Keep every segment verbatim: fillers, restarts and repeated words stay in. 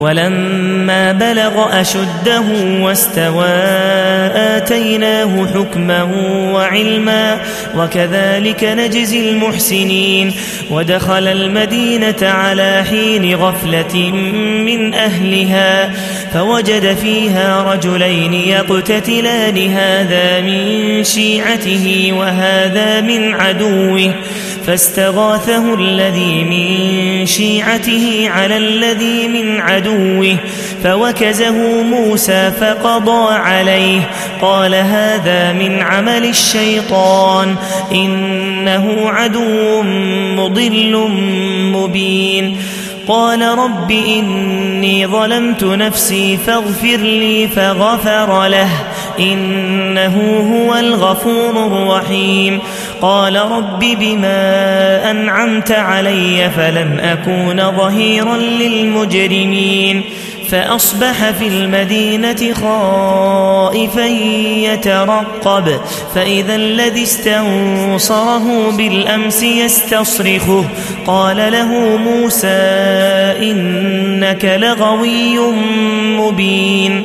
ولما بلغ أشده واستوى آتيناه حكما وعلما وكذلك نجزي المحسنين. ودخل المدينة على حين غفلة من أهلها فوجد فيها رجلين يقتتلان هذا من شيعته وهذا من عدوه فاستغاثه الذي من شيعته على الذي من عدوه فوكزه موسى فقضى عليه قال هذا من عمل الشيطان إنه عدو مضل مبين. قال رب إني ظلمت نفسي فاغفر لي فغفر له إنه هو الغفور الرحيم. قال رب بما أنعمت علي فلن أكون ظهيرا للمجرمين. فأصبح في المدينة خائفا يترقب فإذا الذي استنصره بالأمس يستصرخه قال له موسى إنك لغوي مبين.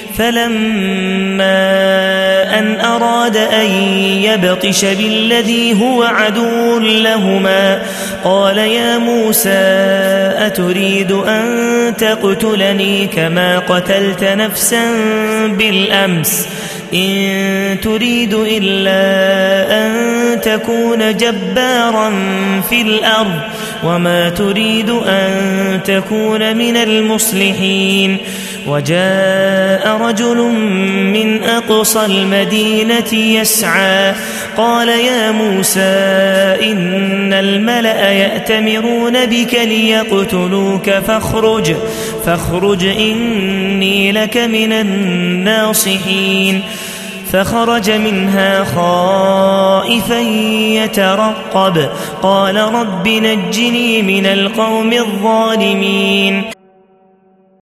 فلما أن أراد أن يبطش بالذي هو عدو لهما قال يا موسى أتريد أن تقتلني كما قتلت نفسا بالأمس إن تريد إلا أن تكون جبارا في الأرض وما تريد أن تكون من المصلحين. وجاء رجل من أقصى المدينة يسعى قال يا موسى إن الملأ يأتمرون بك ليقتلوك فاخرج فاخرج إني لك من الناصحين. فخرج منها خائفا يترقب قال رب نجني من القوم الظالمين.